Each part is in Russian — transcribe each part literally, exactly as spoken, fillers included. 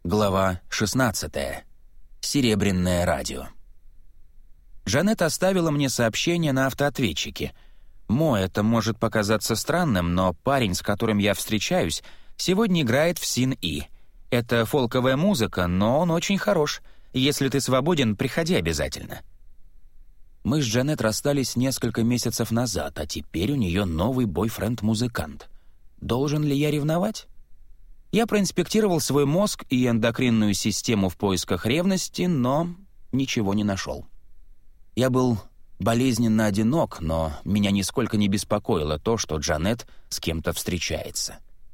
Глава шестнадцатая. Серебряное радио. Джанет оставила мне сообщение на автоответчике. «Мо, это может показаться странным, но парень, с которым я встречаюсь, сегодня играет в Син-И. Это фолковая музыка, но он очень хорош. Если ты свободен, приходи обязательно». Мы с Джанет расстались несколько месяцев назад, а теперь у нее новый бойфренд-музыкант. Должен ли я ревновать? Я проинспектировал свой мозг и эндокринную систему в поисках ревности, но ничего не нашел. Я был болезненно одинок, но меня нисколько не беспокоило то, что Джанет с кем-то встречается.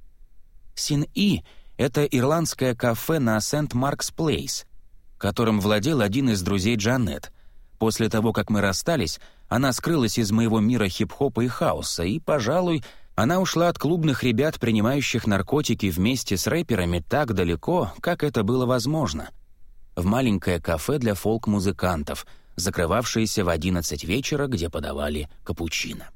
Син-И — это ирландское кафе на Сент-Маркс-Плейс, которым владел один из друзей Джанет. После того, как мы расстались, она скрылась из моего мира хип-хопа и хаоса, и, пожалуй, она ушла от клубных ребят, принимающих наркотики вместе с рэперами, так далеко, как это было возможно. В маленькое кафе для фолк-музыкантов, закрывавшееся в одиннадцать вечера, где подавали капучино.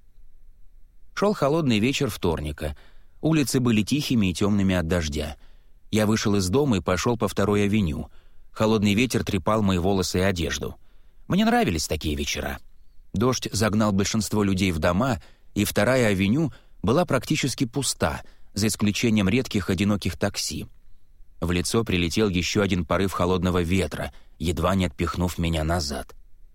Шел холодный вечер вторника. Улицы были тихими и темными от дождя. Я вышел из дома и пошел по второй авеню. Холодный ветер трепал мои волосы и одежду. Мне нравились такие вечера. Дождь загнал большинство людей в дома, и вторая авеню была практически пуста, за исключением редких одиноких такси. В лицо прилетел еще один порыв холодного ветра, едва не отпихнув меня назад.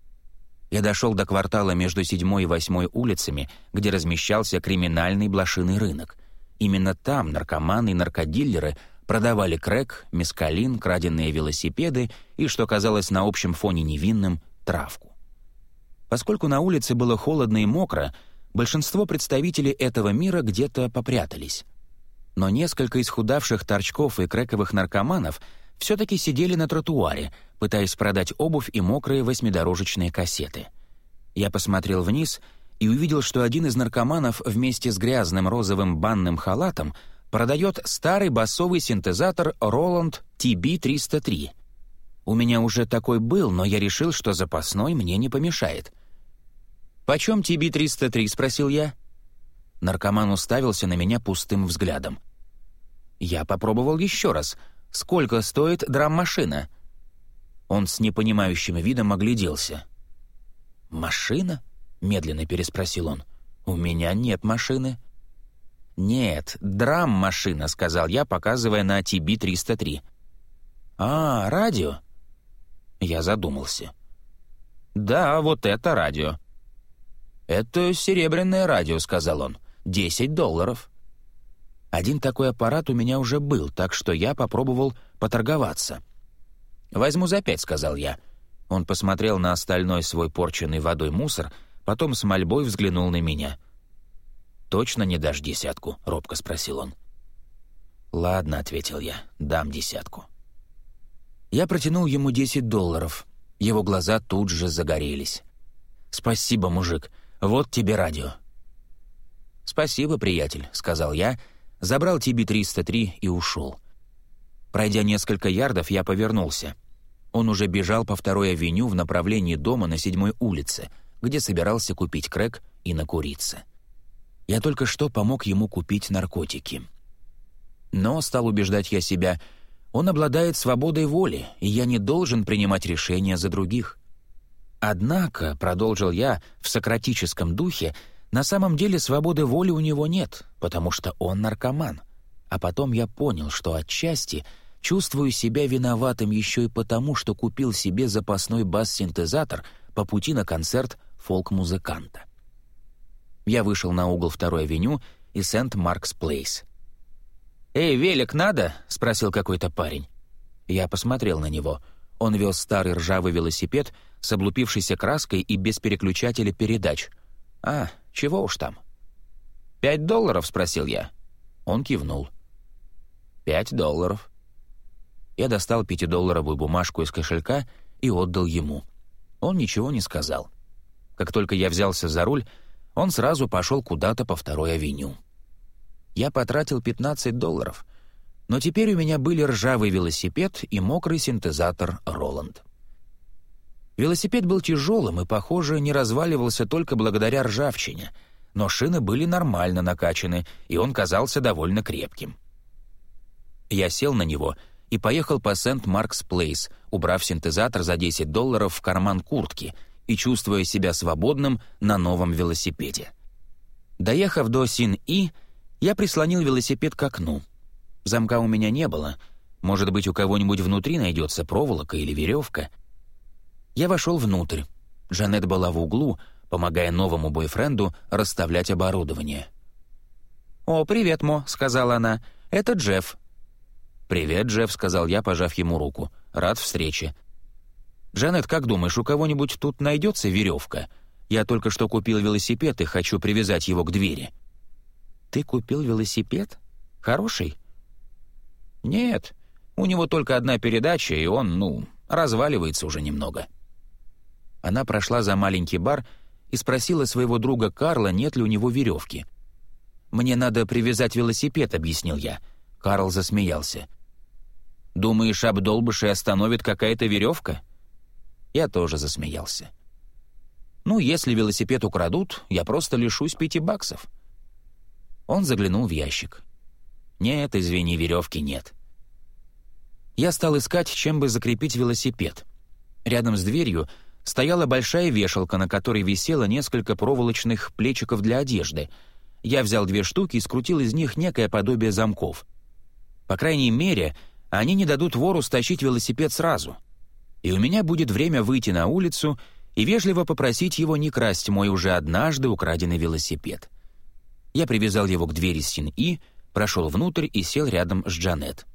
Я дошел до квартала между седьмой и восьмой улицами, где размещался криминальный блошиный рынок. Именно там наркоманы и наркодиллеры продавали крэк, мескалин, краденные велосипеды и, что казалось на общем фоне невинным, травку. Поскольку на улице было холодно и мокро, большинство представителей этого мира где-то попрятались. Но несколько исхудавших торчков и крэковых наркоманов все-таки сидели на тротуаре, пытаясь продать обувь и мокрые восьмидорожечные кассеты. Я посмотрел вниз и увидел, что один из наркоманов вместе с грязным розовым банным халатом продает старый басовый синтезатор Roland ти би триста три. У меня уже такой был, но я решил, что запасной мне не помешает. «Почем ти би триста три?» — спросил я. Наркоман уставился на меня пустым взглядом. Я попробовал еще раз. «Сколько стоит драм-машина?» Он с непонимающим видом огляделся. «Машина?» — медленно переспросил он. «У меня нет машины». «Нет, драм-машина», — сказал я, показывая на ти би триста три. «А, радио?» Я задумался. «Да, вот это радио». «Это серебряное радио», — сказал он. «Десять долларов». Один такой аппарат у меня уже был, так что я попробовал поторговаться. «Возьму за пять», — сказал я. Он посмотрел на остальной свой порченный водой мусор, потом с мольбой взглянул на меня. «Точно не дашь десятку?» — робко спросил он. «Ладно», — ответил я, — «дам десятку». Я протянул ему десять долларов. Его глаза тут же загорелись. «Спасибо, мужик. Вот тебе радио». «Спасибо, приятель», — сказал я, забрал ти би триста три и ушел. Пройдя несколько ярдов, я повернулся. Он уже бежал по второй авеню в направлении дома на седьмой улице, где собирался купить крэк и накуриться. Я только что помог ему купить наркотики. Но, стал убеждать я себя, он обладает свободой воли, и я не должен принимать решения за других. Однако, продолжил я в сократическом духе, на самом деле свободы воли у него нет, потому что он наркоман. А потом я понял, что отчасти чувствую себя виноватым еще и потому, что купил себе запасной бас-синтезатор по пути на концерт фолк-музыканта. Я вышел на угол второй авеню и Сент-Маркс-Плейс. «Эй, велик надо?» — спросил какой-то парень. Я посмотрел на него. Он вез старый ржавый велосипед с облупившейся краской и без переключателя передач. «А, чего уж там?» «Пять долларов?» — спросил я. Он кивнул. «Пять долларов». Я достал пятидолларовую бумажку из кошелька и отдал ему. Он ничего не сказал. Как только я взялся за руль, он сразу пошел куда-то по второй авеню. Я потратил пятнадцать долларов, но теперь у меня были ржавый велосипед и мокрый синтезатор Roland. Велосипед был тяжелым и, похоже, не разваливался только благодаря ржавчине, но шины были нормально накачаны, и он казался довольно крепким. Я сел на него и и поехал по Сент-Маркс-Плейс, убрав синтезатор за десять долларов в карман куртки и чувствуя себя свободным на новом велосипеде. Доехав до Син-И, я прислонил велосипед к окну. Замка у меня не было. Может быть, у кого-нибудь внутри найдется проволока или веревка. Я вошел внутрь. Жанет была в углу, помогая новому бойфренду расставлять оборудование. «О, привет, Мо», — сказала она. «Это Джефф». «Привет, Джефф», — сказал я, пожав ему руку. «Рад встрече». «Джанет, как думаешь, у кого-нибудь тут найдется веревка? Я только что купил велосипед и хочу привязать его к двери». «Ты купил велосипед? Хороший?» «Нет, у него только одна передача, и он, ну, разваливается уже немного». Она прошла за маленький бар и спросила своего друга Карла, нет ли у него веревки. «Мне надо привязать велосипед», — объяснил я. Карл засмеялся. «Думаешь, обдолбыши остановит какая-то веревка?» Я тоже засмеялся. «Ну, если велосипед украдут, я просто лишусь пяти баксов». Он заглянул в ящик. «Нет, извини, веревки нет». Я стал искать, чем бы закрепить велосипед. Рядом с дверью стояла большая вешалка, на которой висело несколько проволочных плечиков для одежды. Я взял две штуки и скрутил из них некое подобие замков. По крайней мере, они не дадут вору стащить велосипед сразу. И у меня будет время выйти на улицу и вежливо попросить его не красть мой уже однажды украденный велосипед. Я привязал его к двери Син-И, прошел внутрь и сел рядом с Джанет.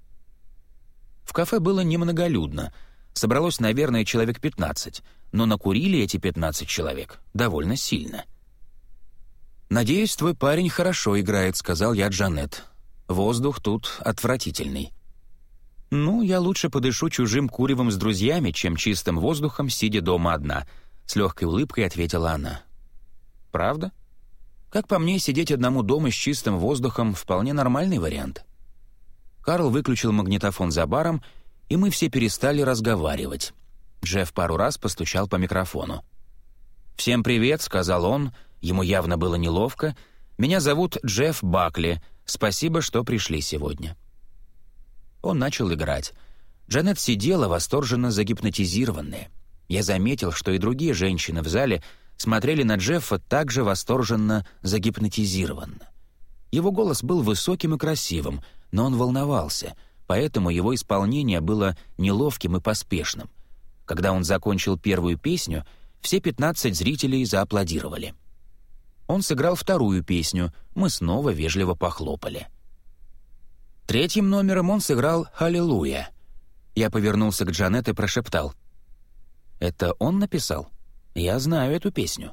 В кафе было немноголюдно. Собралось, наверное, человек пятнадцать, но накурили эти пятнадцать человек довольно сильно. «Надеюсь, твой парень хорошо играет», — сказал я Джанет. «Воздух тут отвратительный». «Ну, я лучше подышу чужим куревом с друзьями, чем чистым воздухом, сидя дома одна», — с легкой улыбкой ответила она. «Правда? Как по мне, сидеть одному дома с чистым воздухом — вполне нормальный вариант». Карл выключил магнитофон за баром, и мы все перестали разговаривать. Джефф пару раз постучал по микрофону. «Всем привет», — сказал он, ему явно было неловко. «Меня зовут Джефф Бакли. Спасибо, что пришли сегодня». Он начал играть. Джанет сидела, восторженно загипнотизированная. Я заметил, что и другие женщины в зале смотрели на Джеффа также восторженно загипнотизированно. Его голос был высоким и красивым, но он волновался, поэтому его исполнение было неловким и поспешным. Когда он закончил первую песню, все пятнадцать зрителей зааплодировали. Он сыграл вторую песню, мы снова вежливо похлопали. Третьим номером он сыграл «Аллилуйя». Я повернулся к Джанет и прошептал. «Это он написал? Я знаю эту песню».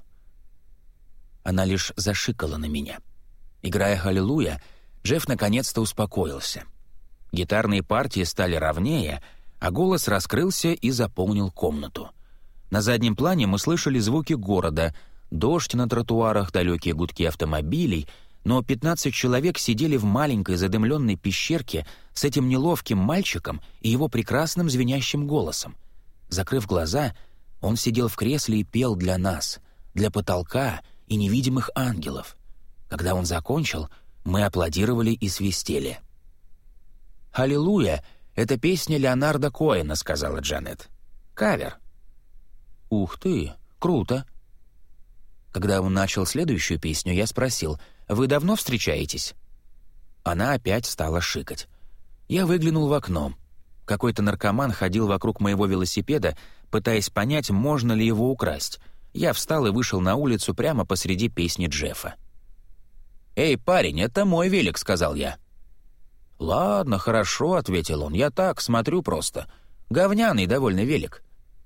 Она лишь зашикала на меня. Играя «Аллилуйя», Джефф наконец-то успокоился. Гитарные партии стали ровнее, а голос раскрылся и заполнил комнату. На заднем плане мы слышали звуки города, дождь на тротуарах, далекие гудки автомобилей, но пятнадцать человек сидели в маленькой задымленной пещерке с этим неловким мальчиком и его прекрасным звенящим голосом. Закрыв глаза, он сидел в кресле и пел для нас, для потолка и невидимых ангелов. Когда он закончил, мы аплодировали и свистели. «Аллилуйя» — это песня Леонарда Коэна, — сказала Джанет. «Кавер». «Ух ты, круто». Когда он начал следующую песню, я спросил, «Вы давно встречаетесь?» Она опять стала шикать. Я выглянул в окно. Какой-то наркоман ходил вокруг моего велосипеда, пытаясь понять, можно ли его украсть. Я встал и вышел на улицу прямо посреди песни Джеффа. «Эй, парень, это мой велик», — сказал я. «Ладно, хорошо», — ответил он, — «я так, смотрю просто. Говняный довольно велик».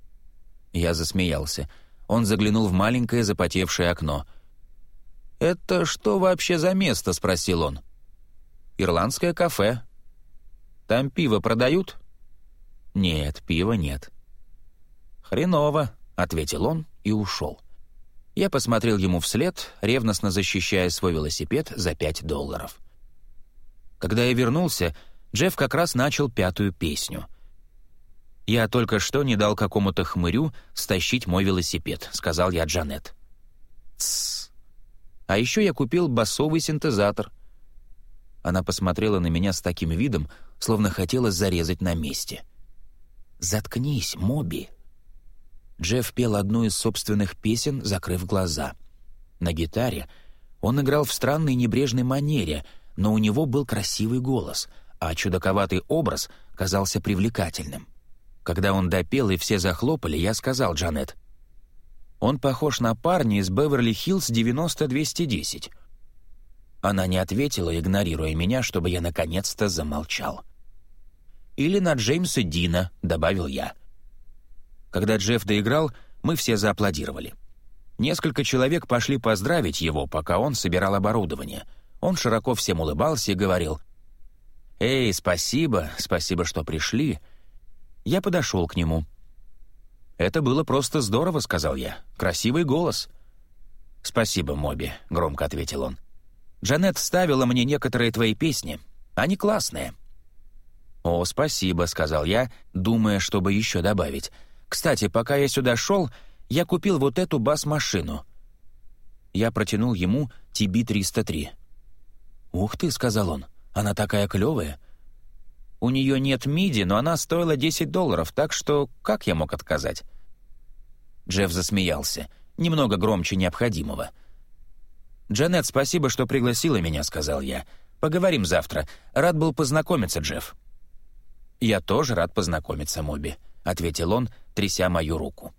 Я засмеялся. Он заглянул в маленькое запотевшее окно. «Это что вообще за место?» — спросил он. «Ирландское кафе». «Там пиво продают?» «Нет, пива нет». «Хреново», — ответил он и ушел. Я посмотрел ему вслед, ревностно защищая свой велосипед за пять долларов. Когда я вернулся, Джефф как раз начал пятую песню. «Я только что не дал какому-то хмырю стащить мой велосипед», — сказал я Джанет. «Тссс. А еще я купил басовый синтезатор». Она посмотрела на меня с таким видом, словно хотелось зарезать на месте. «Заткнись, Моби!» Джефф пел одну из собственных песен, закрыв глаза. На гитаре он играл в странной небрежной манере, но у него был красивый голос, а чудаковатый образ казался привлекательным. Когда он допел и все захлопали, я сказал Джанет: «Он похож на парня из Беверли-Хиллз девяносто двести десять». Она не ответила, игнорируя меня, чтобы я наконец-то замолчал. «Или на Джеймса Дина», — добавил я. Когда Джефф доиграл, мы все зааплодировали. Несколько человек пошли поздравить его, пока он собирал оборудование. Он широко всем улыбался и говорил: «Эй, спасибо, спасибо, что пришли». Я подошел к нему. «Это было просто здорово», — сказал я. «Красивый голос». «Спасибо, Моби», — громко ответил он. «Джанет вставила мне некоторые твои песни. Они классные». «О, спасибо», — сказал я, думая, чтобы еще добавить. «Кстати, пока я сюда шел, я купил вот эту бас-машину». Я протянул ему ти би триста три. «Ух ты», — сказал он, — «она такая клевая». «У нее нет миди, но она стоила десять долларов, так что как я мог отказать?» Джефф засмеялся, немного громче необходимого. «Джанет, спасибо, что пригласила меня», — сказал я. «Поговорим завтра. Рад был познакомиться, Джефф». «Я тоже рад познакомиться, Моби», — ответил он, тряся мою руку.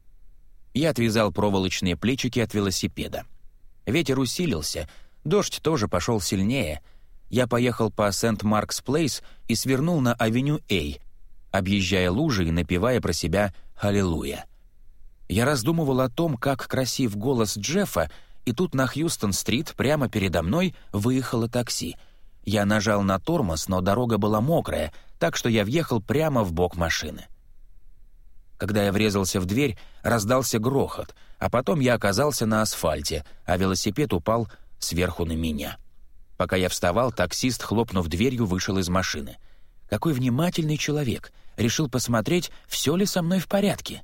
Я отвязал проволочные плечики от велосипеда. Ветер усилился, дождь тоже пошел сильнее. Я поехал по Сент-Маркс-Плейс и свернул на авеню Эй, объезжая лужи и напевая про себя «Аллилуйя». Я раздумывал о том, как красив голос Джеффа, и тут на Хьюстон-стрит прямо передо мной выехало такси. Я нажал на тормоз, но дорога была мокрая, так что я въехал прямо в бок машины. Когда я врезался в дверь, раздался грохот, а потом я оказался на асфальте, а велосипед упал сверху на меня. Пока я вставал, таксист, хлопнув дверью, вышел из машины. Какой внимательный человек! Решил посмотреть, все ли со мной в порядке.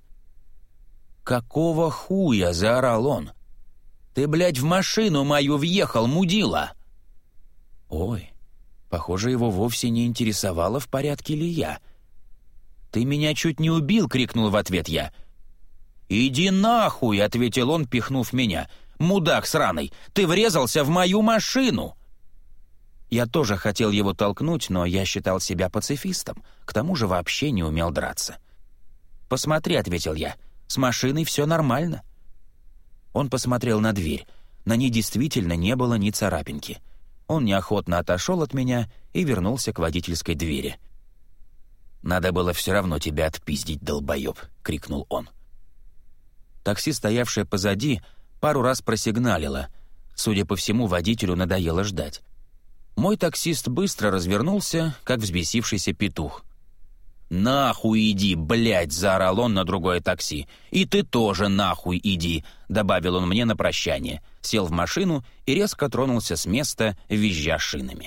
«Какого хуя?» — заорал он. «Ты, блядь, в машину мою въехал, мудила!» Ой, похоже, его вовсе не интересовало, в порядке ли я. «Ты меня чуть не убил!» — крикнул в ответ я. «Иди нахуй!» — ответил он, пихнув меня. «Мудак сраный! Ты врезался в мою машину!» Я тоже хотел его толкнуть, но я считал себя пацифистом, к тому же вообще не умел драться. «Посмотри», — ответил я, — «с машиной все нормально». Он посмотрел на дверь. На ней действительно не было ни царапинки. Он неохотно отошел от меня и вернулся к водительской двери. «Надо было все равно тебя отпиздить, долбоеб», — крикнул он. Такси, стоявшее позади, пару раз просигналило. Судя по всему, водителю надоело ждать. Мой таксист быстро развернулся, как взбесившийся петух. «Нахуй иди, блядь!» — заорал он на другое такси. «И ты тоже нахуй иди!» — добавил он мне на прощание. Сел в машину и резко тронулся с места, визжа шинами.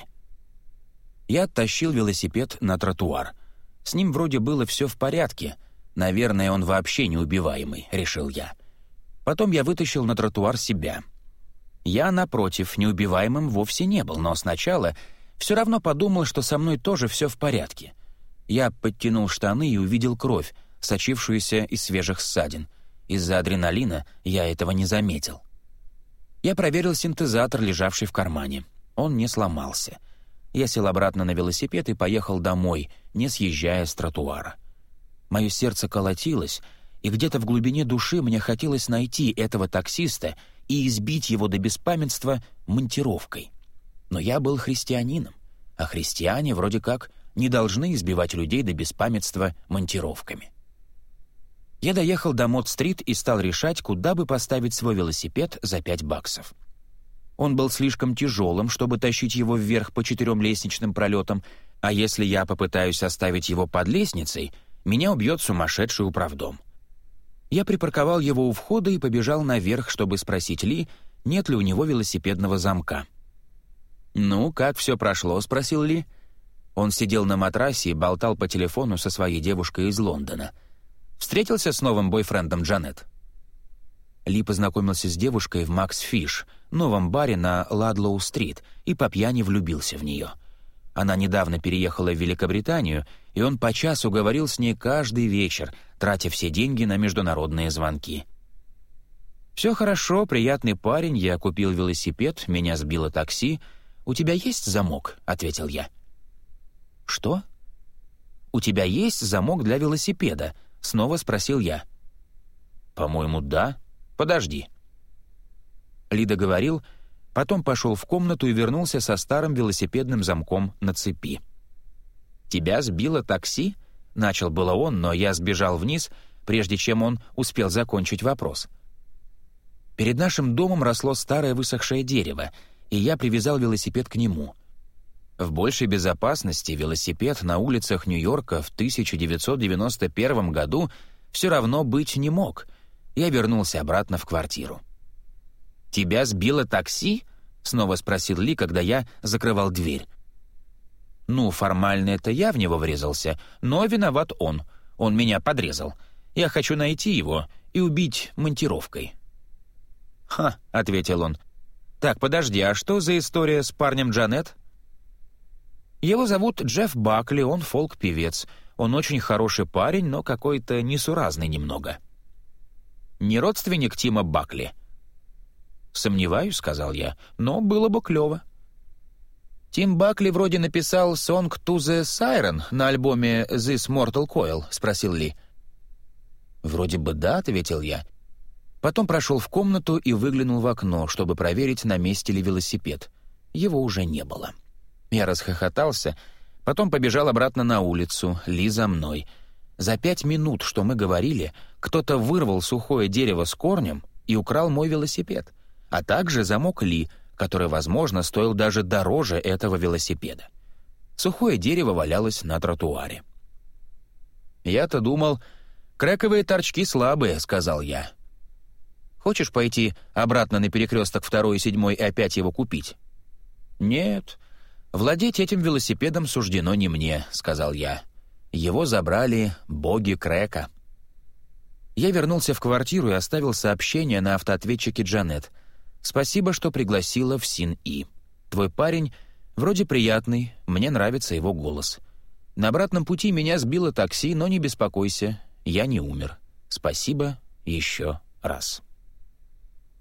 Я оттащил велосипед на тротуар. С ним вроде было все в порядке. Наверное, он вообще неубиваемый, решил я. Потом я вытащил на тротуар себя. Я, напротив, неубиваемым вовсе не был, но сначала все равно подумал, что со мной тоже все в порядке. Я подтянул штаны и увидел кровь, сочившуюся из свежих ссадин. Из-за адреналина я этого не заметил. Я проверил синтезатор, лежавший в кармане. Он не сломался. Я сел обратно на велосипед и поехал домой, не съезжая с тротуара. Мое сердце колотилось, и где-то в глубине души мне хотелось найти этого таксиста и избить его до беспамятства монтировкой. Но я был христианином, а христиане вроде как не должны избивать людей до беспамятства монтировками. Я доехал до Мод-стрит и стал решать, куда бы поставить свой велосипед за пять баксов. Он был слишком тяжелым, чтобы тащить его вверх по четырем лестничным пролетам, а если я попытаюсь оставить его под лестницей, меня убьет сумасшедший управдом. Я припарковал его у входа и побежал наверх, чтобы спросить Ли, нет ли у него велосипедного замка. «Ну, как все прошло?» — спросил Ли. Он сидел на матрасе и болтал по телефону со своей девушкой из Лондона. «Встретился с новым бойфрендом Джанет?» Ли познакомился с девушкой в «Макс Фиш», новом баре на Ладлоу-стрит, и по пьяни влюбился в нее. Она недавно переехала в Великобританию, и он по часу говорил с ней каждый вечер, тратя все деньги на международные звонки. «Все хорошо, приятный парень, я купил велосипед, меня сбило такси. У тебя есть замок?» — ответил я. «Что?» «У тебя есть замок для велосипеда?» — снова спросил я. «По-моему, да. Подожди». Ли договорил, потом пошел в комнату и вернулся со старым велосипедным замком на цепи. «Тебя сбило такси?» — начал было он, но я сбежал вниз, прежде чем он успел закончить вопрос. Перед нашим домом росло старое высохшее дерево, и я привязал велосипед к нему. В большей безопасности велосипед на улицах Нью-Йорка в тысяча девятьсот девяносто первом году все равно быть не мог. Я вернулся обратно в квартиру. «Тебя сбило такси?» — снова спросил Ли, когда я закрывал дверь. «Ну, формально это я в него врезался, но виноват он. Он меня подрезал. Я хочу найти его и убить монтировкой». «Ха», — ответил он. «Так, подожди, а что за история с парнем Джанет?» «Его зовут Джефф Бакли, он фолк-певец. Он очень хороший парень, но какой-то несуразный немного». «Не родственник Тима Бакли?» «Сомневаюсь», — сказал я, — «но было бы клёво». «Тим Бакли вроде написал «Song to the Siren» на альбоме «This Mortal Coil», — спросил Ли. «Вроде бы да», — ответил я. Потом прошел в комнату и выглянул в окно, чтобы проверить, на месте ли велосипед. Его уже не было. Я расхохотался, потом побежал обратно на улицу, Ли за мной. За пять минут, что мы говорили, кто-то вырвал сухое дерево с корнем и украл мой велосипед, а также замок Ли, который, возможно, стоил даже дороже этого велосипеда. Сухое дерево валялось на тротуаре. «Я-то думал, крэковые торчки слабые», — сказал я. «Хочешь пойти обратно на перекресток второй и седьмой и опять его купить?» «Нет, владеть этим велосипедом суждено не мне», — сказал я. «Его забрали боги крэка». Я вернулся в квартиру и оставил сообщение на автоответчике Джанет. «Спасибо, что пригласила в Син-И. Твой парень вроде приятный, мне нравится его голос. На обратном пути меня сбило такси, но не беспокойся, я не умер. Спасибо еще раз».